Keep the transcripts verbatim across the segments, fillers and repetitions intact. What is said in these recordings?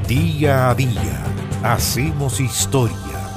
Día a día hacemos historia.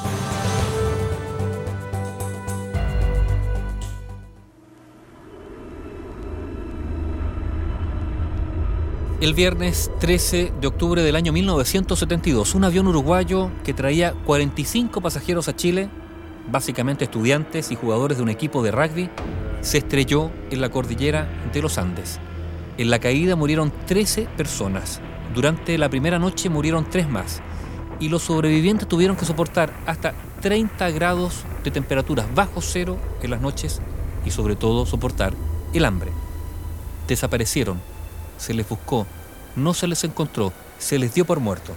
El viernes trece de octubre del año mil novecientos setenta y dos, un avión uruguayo que traía cuarenta y cinco pasajeros a Chile, básicamente estudiantes y jugadores de un equipo de rugby, se estrelló en la cordillera de los Andes. En la caída murieron trece personas. Durante la primera noche murieron tres más. Y los sobrevivientes tuvieron que soportar hasta treinta grados de temperaturas bajo cero en las noches y sobre todo soportar el hambre. Desaparecieron. Se les buscó, no se les encontró, se les dio por muerto.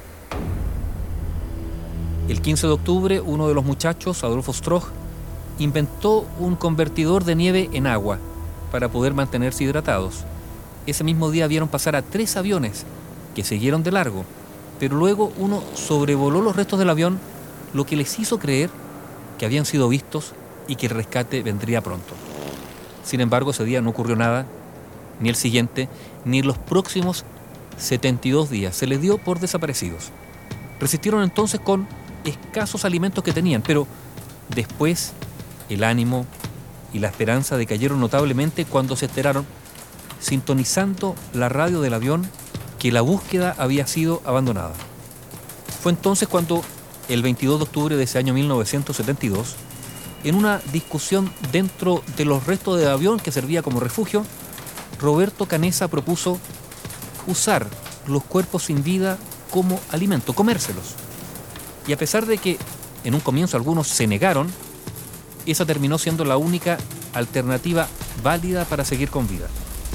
El quince de octubre, uno de los muchachos, Adolfo Stroh, inventó un convertidor de nieve en agua para poder mantenerse hidratados. Ese mismo día vieron pasar a tres aviones que siguieron de largo, pero luego uno sobrevoló los restos del avión, lo que les hizo creer que habían sido vistos y que el rescate vendría pronto. Sin embargo, ese día no ocurrió nada, ni el siguiente, ni en los próximos setenta y dos días. Se les dio por desaparecidos. Resistieron entonces con escasos alimentos que tenían, pero después el ánimo y la esperanza decayeron notablemente cuando se enteraron, sintonizando la radio del avión, que la búsqueda había sido abandonada. Fue entonces cuando, el veintidós de octubre de ese año mil novecientos setenta y dos, en una discusión dentro de los restos del avión que servía como refugio, Roberto Canessa propuso usar los cuerpos sin vida como alimento, comérselos. Y a pesar de que en un comienzo algunos se negaron, esa terminó siendo la única alternativa válida para seguir con vida.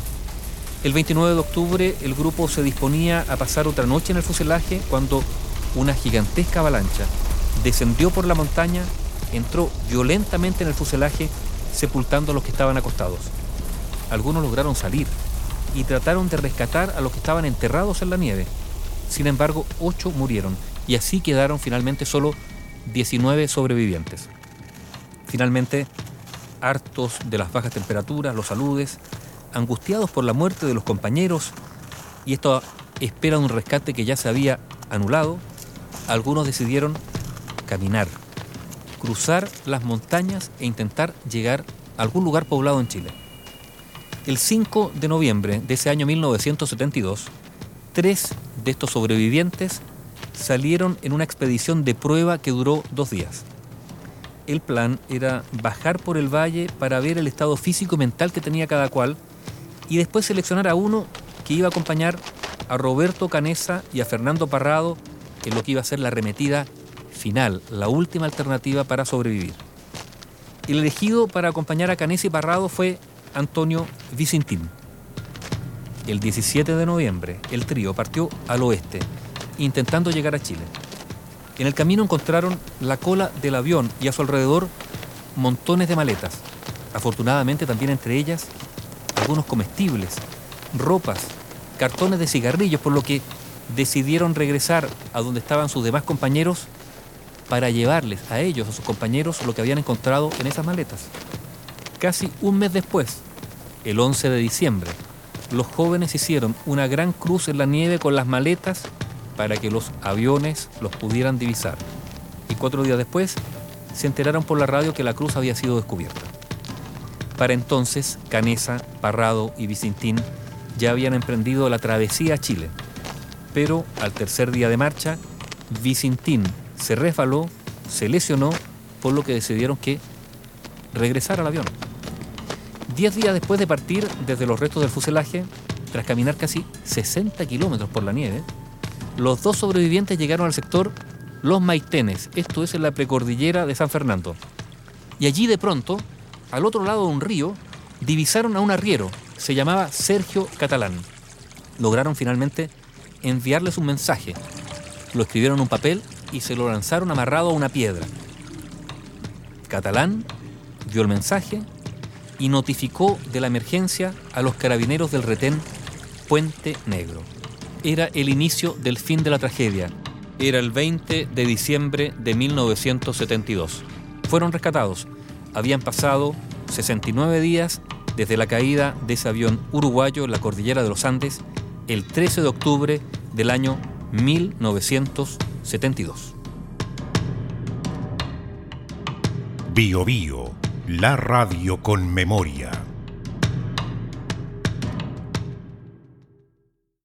El veintinueve de octubre el grupo se disponía a pasar otra noche en el fuselaje cuando una gigantesca avalancha descendió por la montaña, entró violentamente en el fuselaje, sepultando a los que estaban acostados. Algunos lograron salir y trataron de rescatar a los que estaban enterrados en la nieve. Sin embargo, ocho murieron y así quedaron finalmente solo diecinueve sobrevivientes. Finalmente, hartos de las bajas temperaturas, los aludes, angustiados por la muerte de los compañeros y esto espera un rescate que ya se había anulado, algunos decidieron caminar, cruzar las montañas e intentar llegar a algún lugar poblado en Chile. El cinco de noviembre de ese año mil novecientos setenta y dos, tres de estos sobrevivientes salieron en una expedición de prueba que duró dos días. El plan era bajar por el valle para ver el estado físico y mental que tenía cada cual y después seleccionar a uno que iba a acompañar a Roberto Canessa y a Fernando Parrado en lo que iba a ser la arremetida final, la última alternativa para sobrevivir. El elegido para acompañar a Canessa y Parrado fue Antonio Vicentín. El diecisiete de noviembre, el trío partió al oeste, intentando llegar a Chile. En el camino encontraron la cola del avión y a su alrededor montones de maletas. Afortunadamente también entre ellas algunos comestibles, ropas, cartones de cigarrillos, por lo que decidieron regresar a donde estaban sus demás compañeros para llevarles a ellos, a sus compañeros, lo que habían encontrado en esas maletas. Casi un mes después, el once de diciembre, los jóvenes hicieron una gran cruz en la nieve con las maletas para que los aviones los pudieran divisar. Y cuatro días después, se enteraron por la radio que la cruz había sido descubierta. Para entonces, Canessa, Parrado y Vicentín ya habían emprendido la travesía a Chile. Pero al tercer día de marcha, Vicentín se resbaló, se lesionó, por lo que decidieron que regresar al avión. Diez días después de partir desde los restos del fuselaje, tras caminar casi sesenta kilómetros por la nieve, los dos sobrevivientes llegaron al sector Los Maitenes, esto es en la precordillera de San Fernando. Y allí de pronto, al otro lado de un río, divisaron a un arriero, se llamaba Sergio Catalán. Lograron finalmente enviarles un mensaje. Lo escribieron en un papel y se lo lanzaron amarrado a una piedra. Catalán vio el mensaje y notificó de la emergencia a los carabineros del retén Puente Negro. Era el inicio del fin de la tragedia. Era el veinte de diciembre de mil novecientos setenta y dos. Fueron rescatados. Habían pasado sesenta y nueve días desde la caída de ese avión uruguayo en la cordillera de los Andes el trece de octubre del año mil novecientos setenta y dos. Bio Bio, la radio con memoria.